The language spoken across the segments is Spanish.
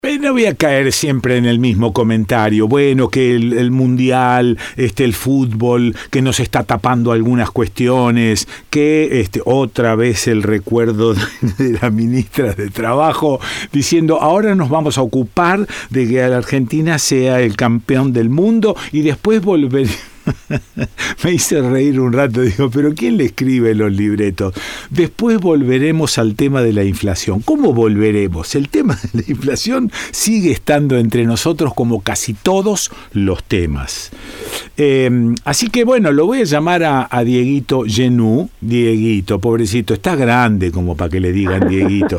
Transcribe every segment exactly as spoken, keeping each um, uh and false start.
Pero no voy a caer siempre en el mismo comentario. Bueno, que el, el mundial, este, el fútbol, que nos está tapando algunas cuestiones, que este, otra vez el recuerdo de la ministra de Trabajo diciendo ahora nos vamos a ocupar de que la Argentina sea el campeón del mundo y después volver. Me hice reír un rato, digo, pero ¿quién le escribe los libretos? Después volveremos al tema de la inflación. ¿Cómo volveremos? El tema de la inflación sigue estando entre nosotros como casi todos los temas. Eh, así que bueno, lo voy a llamar a, a Dieguito Genú. Dieguito, pobrecito, está grande como para que le digan Dieguito.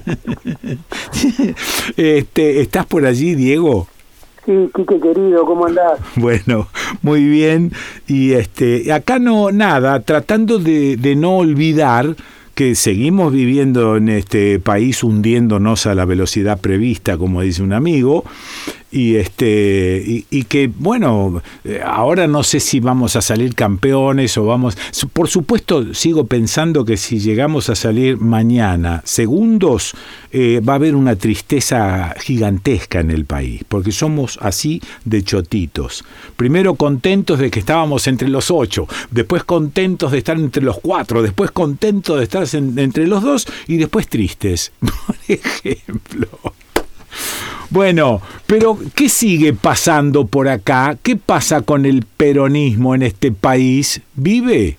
este, ¿Estás por allí, Diego? Sí, Quique querido, ¿cómo andás? Bueno, muy bien. Y este, acá no, nada, tratando de, de no olvidar que seguimos viviendo en este país hundiéndonos a la velocidad prevista, como dice un amigo, y este y, y que, bueno, ahora no sé si vamos a salir campeones o vamos... Por supuesto, sigo pensando que si llegamos a salir mañana segundos, eh, va a haber una tristeza gigantesca en el país, porque somos así de chotitos. Primero contentos de que estábamos entre los ocho, después contentos de estar entre los cuatro, después contentos de estar en, entre los dos y después tristes, por ejemplo. Bueno, pero ¿qué sigue pasando por acá? ¿Qué pasa con el peronismo en este país? ¿Vive?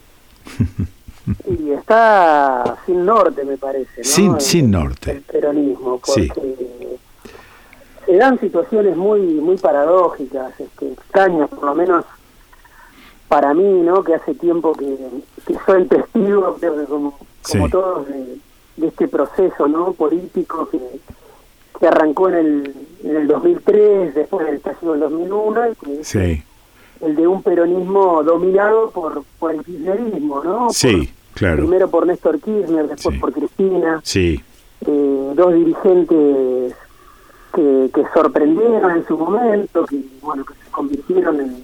Y está sin norte, me parece, ¿no? Sin, el, sin norte. El peronismo, porque sí. se dan situaciones muy muy paradójicas, este, extrañas, por lo menos para mí, ¿no? Que hace tiempo que, que soy testigo, creo que como, como sí. todos, de, de este proceso, ¿no? Político que que arrancó en el en el dos mil tres, después del estallido del dos mil uno, y que sí. el de un peronismo dominado por por el kirchnerismo, ¿no? Sí, por, claro. Primero por Néstor Kirchner, después sí. por Cristina. Sí. Eh, dos dirigentes que, que sorprendieron en su momento, que bueno, que se convirtieron en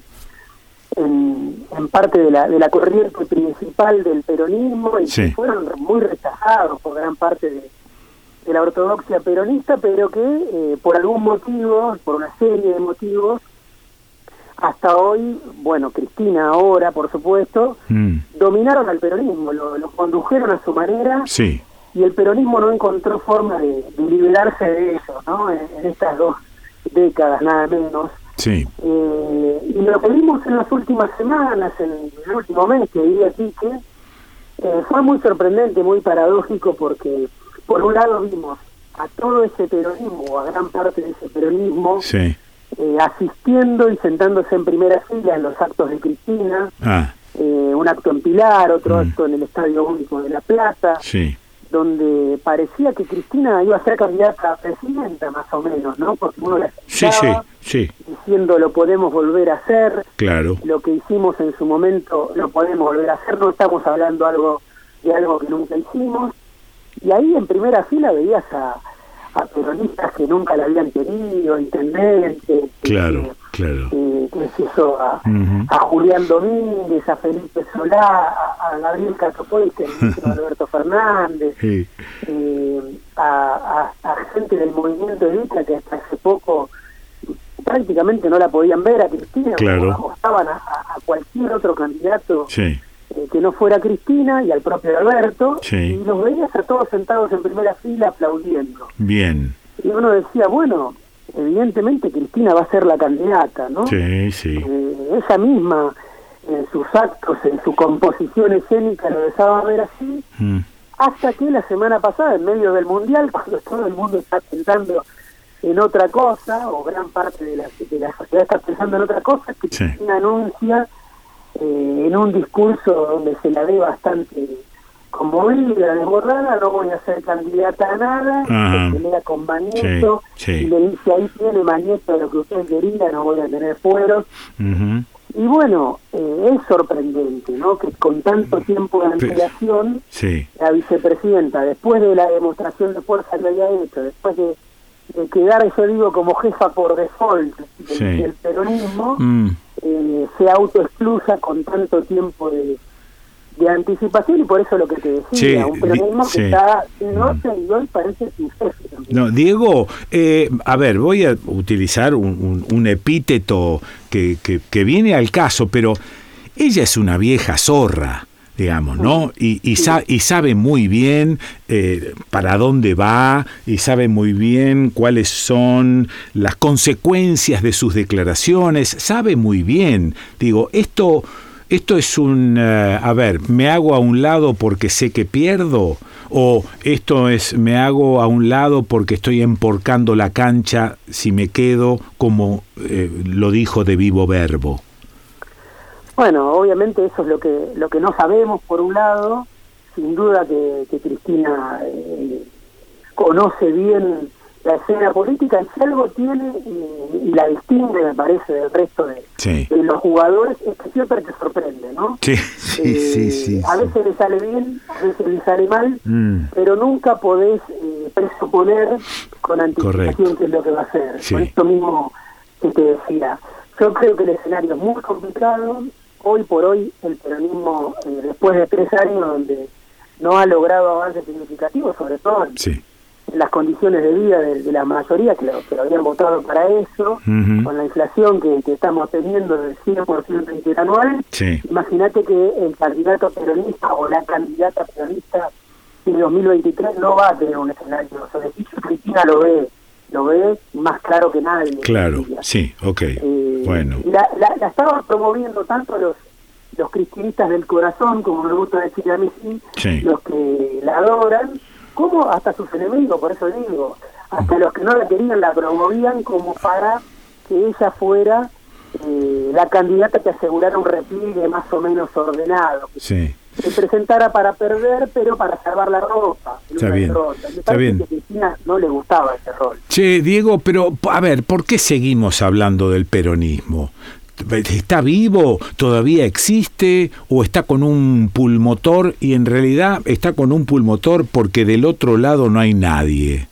en, en parte de la de la corriente principal del peronismo y sí. que fueron muy rechazados por gran parte de de la ortodoxia peronista, pero que eh, por algún motivo, por una serie de motivos, hasta hoy, bueno, Cristina ahora, por supuesto, mm. dominaron al peronismo, lo, lo condujeron a su manera, sí. y el peronismo no encontró forma de, de liberarse de eso, ¿no? En, en estas dos décadas, nada menos. Sí. Eh, y lo que vimos en las últimas semanas, en el último mes, que diría aquí, que eh, fue muy sorprendente, muy paradójico, porque por un lado vimos a todo ese peronismo, o a gran parte de ese peronismo, sí. eh, asistiendo y sentándose en primera fila en los actos de Cristina, ah. eh, un acto en Pilar, otro mm. acto en el Estadio Único de La Plata, sí. donde parecía que Cristina iba a ser candidata a presidenta, más o menos, ¿no? Porque uno la escuchaba sí, sí, sí. diciendo lo podemos volver a hacer, claro. lo que hicimos en su momento lo podemos volver a hacer, no estamos hablando algo de algo que nunca hicimos. Y ahí en primera fila veías a, a peronistas que nunca la habían tenido, intendentes, claro, eh, claro. Eh, ¿qué es eso? A, uh-huh. a Julián Domínguez, a Felipe Solá, a, a Gabriel Catopoy, que es Alberto Fernández, sí. eh, a, a, a gente del movimiento Evita que hasta hace poco prácticamente no la podían ver a Cristina, claro. apostaban a, a cualquier otro candidato. Sí. Eh, que no fuera Cristina y al propio Alberto, sí. y los veías a todos sentados en primera fila aplaudiendo. Bien. Y uno decía, bueno, evidentemente Cristina va a ser la candidata, ¿no? Sí, sí. Eh, ella misma, en sus actos, en su composición escénica, lo dejaba ver así, mm. hasta que la semana pasada, en medio del Mundial, cuando todo el mundo está pensando en otra cosa, o gran parte de la, de la sociedad está pensando en otra cosa, que sí. Cristina anuncia Eh, en un discurso donde se la ve bastante conmovida, desbordada, no voy a ser candidata a nada, se pelea con Mañeto, sí, sí. y le dice, ahí tiene Mañeto lo que usted quería, no voy a tener fueros. Uh-huh. Y bueno, eh, es sorprendente, ¿no? Que con tanto tiempo de antelación, sí. la vicepresidenta, después de la demostración de fuerza que había hecho, después de, de quedar, yo digo, como jefa por default del, sí. del peronismo, mm. Eh, se autoexcluya con tanto tiempo de, de anticipación, y por eso lo que te decía, sí, un peronismo sí. que está sin norte y hoy parece sin jefe también. No, Diego, eh, a ver, voy a utilizar un, un, un epíteto que, que, que viene al caso, pero ella es una vieja zorra, digamos, ¿no? Y, y, sí. sa- y sabe muy bien eh, para dónde va, y sabe muy bien cuáles son las consecuencias de sus declaraciones, sabe muy bien, digo, esto... Esto es un, uh, a ver, ¿me hago a un lado porque sé que pierdo? ¿O esto es, me hago a un lado porque estoy emporcando la cancha si me quedo, como eh, lo dijo de vivo verbo? Bueno, obviamente eso es lo que lo que no sabemos, por un lado. Sin duda que, que Cristina eh, conoce bien la escena política, y si algo tiene y, y la distingue, me parece, del resto de, sí. de los jugadores, es que siempre te sorprende, ¿no? Sí, sí, eh, sí, sí. A veces le sale bien, a veces le sale mal, mm. pero nunca podés eh, presuponer con anticipación Correcto. qué es lo que va a hacer. Sí. Por esto mismo que te decía, yo creo que el escenario es muy complicado. Hoy por hoy el peronismo, eh, después de tres años donde no ha logrado avances significativos, sobre todo en, Sí. en las condiciones de vida de, de la mayoría que lo, que lo habían votado para eso, Uh-huh. con la inflación que, que estamos teniendo del cien por ciento interanual, Sí. imagínate que el candidato peronista o la candidata peronista en dos mil veintitrés no va a tener un escenario. O sea, si Cristina lo ve, lo ve más claro que nadie. Claro, sí, ok, eh, bueno. La, la, la estaban promoviendo tanto los los cristinistas del corazón, como me gusta decir a mí, Sí. los que la adoran, como hasta sus enemigos, por eso digo, hasta los que no la querían la promovían como para que ella fuera eh, la candidata que asegurara un repliegue más o menos ordenado, que Sí. se presentara para perder, pero para salvar la ropa. Está bien, derrota. Me está parece bien. que a Cristina no le gustaba ese rol. Che, Diego, pero a ver, ¿por qué seguimos hablando del peronismo? ¿Está vivo? ¿Todavía existe? ¿O está con un pulmotor? Y en realidad está con un pulmotor porque del otro lado no hay nadie.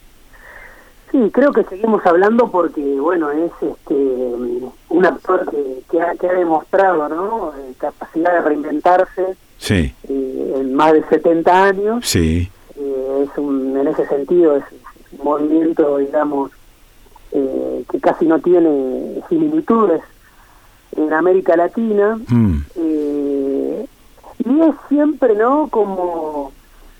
Sí, creo que seguimos hablando porque, bueno, es este un actor que, que, ha, que ha demostrado, ¿no?, eh, capacidad de reinventarse Sí, eh, en más de setenta años. sí, Eh, es un, en ese sentido es un movimiento, digamos, eh, que casi no tiene similitudes en América Latina. mm, Eh, y es siempre, ¿no?, como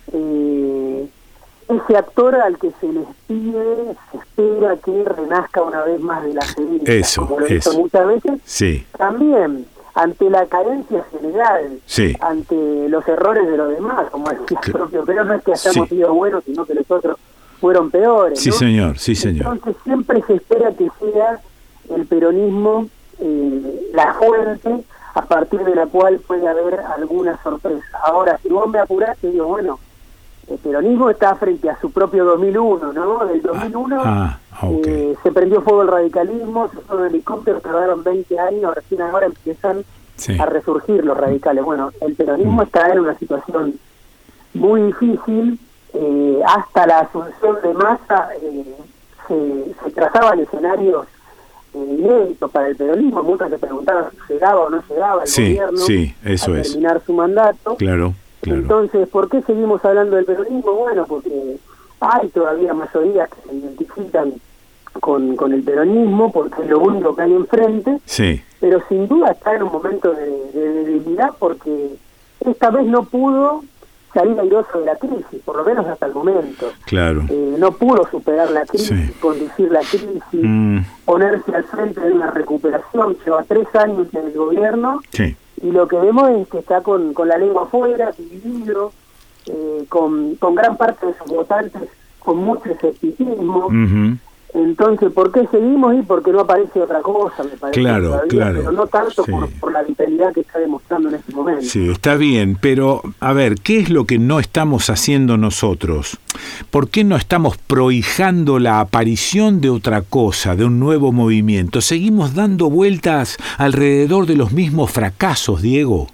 eh, ese actor al que se les pide, se espera que renazca una vez más de la cenizas, Eso, como lo eso. hizo muchas veces, sí, también ante la carencia general, sí, ante los errores de los demás, como decía el propio, pero no es que hayamos Sí. sido buenos, sino que los otros fueron peores, sí ¿no? señor, sí señor. Entonces siempre se espera que sea el peronismo eh, la fuente a partir de la cual puede haber alguna sorpresa. Ahora, si vos me apurás, te digo, bueno, el peronismo está frente a su propio dos mil uno, ¿no? Del dos mil uno Ah, ah, ok. eh, se prendió fuego el radicalismo, se fue un helicóptero, tardaron veinte años, recién ahora empiezan Sí. a resurgir los radicales. Bueno, el peronismo Mm. está en una situación muy difícil. Eh, hasta la asunción de Massa eh, se, se trazaban escenarios eh, inéditos para el peronismo. Muchos se preguntaban si llegaba o no llegaba el Sí, gobierno sí, eso a es. terminar su mandato. Claro, claro. Entonces, ¿por qué seguimos hablando del peronismo? Bueno, porque hay todavía mayorías que se identifican con, con el peronismo, porque es lo único que hay enfrente, Sí, pero sin duda está en un momento de, de debilidad, porque esta vez no pudo salir airoso de la crisis, por lo menos hasta el momento. claro. Eh, no pudo superar la crisis, Sí. conducir la crisis, Mm, ponerse al frente de una recuperación. Lleva tres años en el gobierno, sí, y lo que vemos es que está con, con la lengua afuera, dividido, eh, con, con gran parte de sus votantes con mucho escepticismo. ujú. Entonces, ¿por qué seguimos? Y porque no aparece otra cosa, me parece. Claro, todavía, claro, pero no tanto sí. por, por la vitalidad que está demostrando en este momento. Sí, está bien, pero a ver, ¿qué es lo que no estamos haciendo nosotros? ¿Por qué no estamos prohijando la aparición de otra cosa, de un nuevo movimiento? Seguimos dando vueltas alrededor de los mismos fracasos, Diego.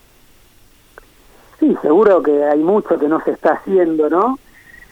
Sí, seguro que hay mucho que no se está haciendo, ¿no?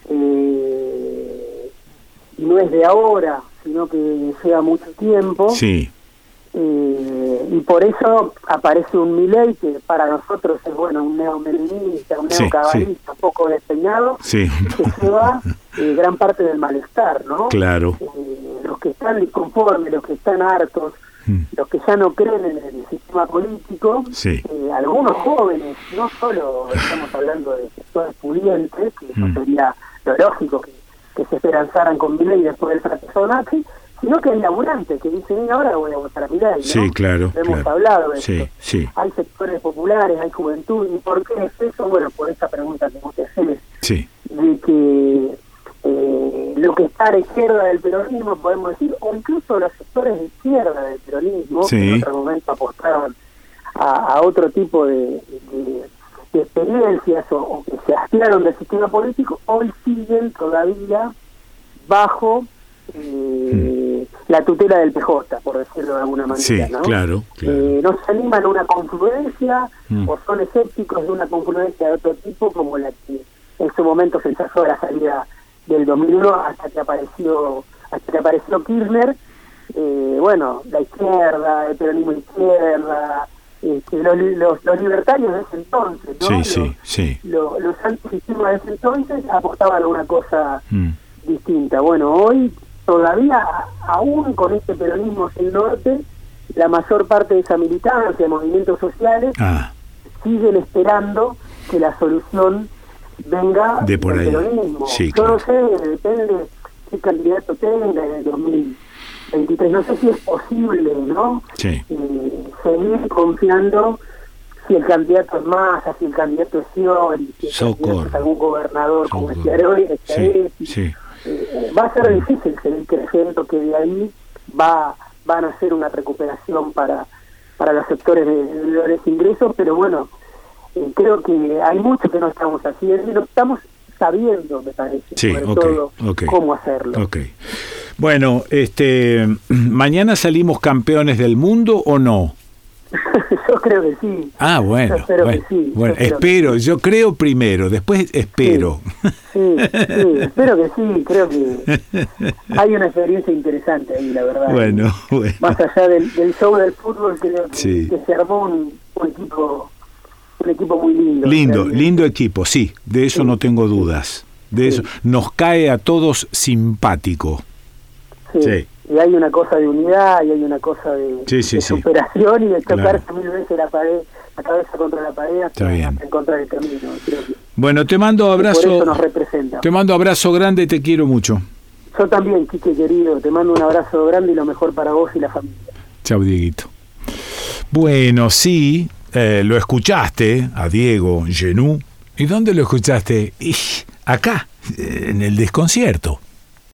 Eh, y no es de ahora, sino que lleva mucho tiempo. Sí, Eh, y por eso aparece un Milei que para nosotros es bueno un neomelinista, un neocabalista, sí, sí. un poco despeñado, sí. que lleva eh, gran parte del malestar, ¿no? Claro. Eh, los que están disconformes, los que están hartos, mm. los que ya no creen en el sistema político, sí. eh, algunos jóvenes, no solo estamos hablando de sectores pudientes, que mm. eso sería lo lógico, que, que se esperanzaran con Milei después del fracaso de Macri, sino que hay laburantes que dicen, ahora voy a votar a Milei, ¿no? Sí, claro. Hemos claro. hablado de sí, esto. Sí. Hay sectores populares, hay juventud. ¿Y por qué es eso? Bueno, por esta pregunta que vos te haces, sí. de que eh, lo que está a la izquierda del peronismo, podemos decir, o incluso los sectores de izquierda del peronismo, sí. que en otro momento apostaron a, a otro tipo de, de, de experiencias o, o que se hastiaron del sistema político, hoy siguen todavía bajo Eh, mm. la tutela del P J, por decirlo de alguna manera, sí, ¿no? Claro, claro. Eh, no se animan a una confluencia mm. o son escépticos de una confluencia de otro tipo como la que en su momento se ensayó a la salida del dos mil uno hasta que apareció hasta que apareció Kirchner. Eh, bueno, la izquierda, el peronismo de izquierda, este, los, los, los libertarios de ese entonces, ¿no? Sí, los, sí, sí. Los, los antisistemas de ese entonces apostaban a una cosa mm. distinta. Bueno, hoy todavía, aún con este peronismo del norte, la mayor parte de esa militancia, de movimientos sociales, ah. siguen esperando que la solución venga de por del ahí. peronismo. Sí, Yo claro. no sé, depende qué candidato tenga en el dos mil veintitrés. No sé si es posible, ¿no? Sí. Eh, seguir confiando si el candidato es Massa, si el candidato es Scioli, si el candidato es algún gobernador Socorro. como Schiaretti, sí, sí. Eh, va a ser difícil seguir creyendo que de ahí va van a hacer una recuperación para para los sectores de, de menores ingresos, pero bueno, eh, creo que hay mucho que no estamos haciendo y no estamos sabiendo, me parece, sí, sobre okay, todo okay. cómo hacerlo. Okay. Bueno, este, ¿mañana salimos campeones del mundo o no? Yo creo que sí. Ah, bueno. Yo espero bueno, que sí. bueno yo espero, que... yo creo primero, después espero. Sí, sí, sí, espero que sí, creo que hay una experiencia interesante ahí, la verdad. Bueno, bueno. Más allá del, del show del fútbol, creo que, sí. que se armó un, un equipo un equipo muy lindo. Lindo, realmente. lindo equipo, sí, de eso sí. no tengo dudas. De sí. eso nos cae a todos simpático. Sí. sí. Y hay una cosa de unidad, y hay una cosa de, sí, sí, de sí. superación y de tocarse claro. mil veces la pared, la cabeza contra la pared hasta, hasta encontrar el camino. Creo que, bueno, te mando abrazo. Por eso nos representa. Te mando abrazo grande y te quiero mucho. Yo también, Quique querido, te mando un abrazo grande y lo mejor para vos y la familia. Chau, Dieguito. Bueno, sí, eh, lo escuchaste a Diego Genú. ¿Y dónde lo escuchaste? Y acá, en el desconcierto.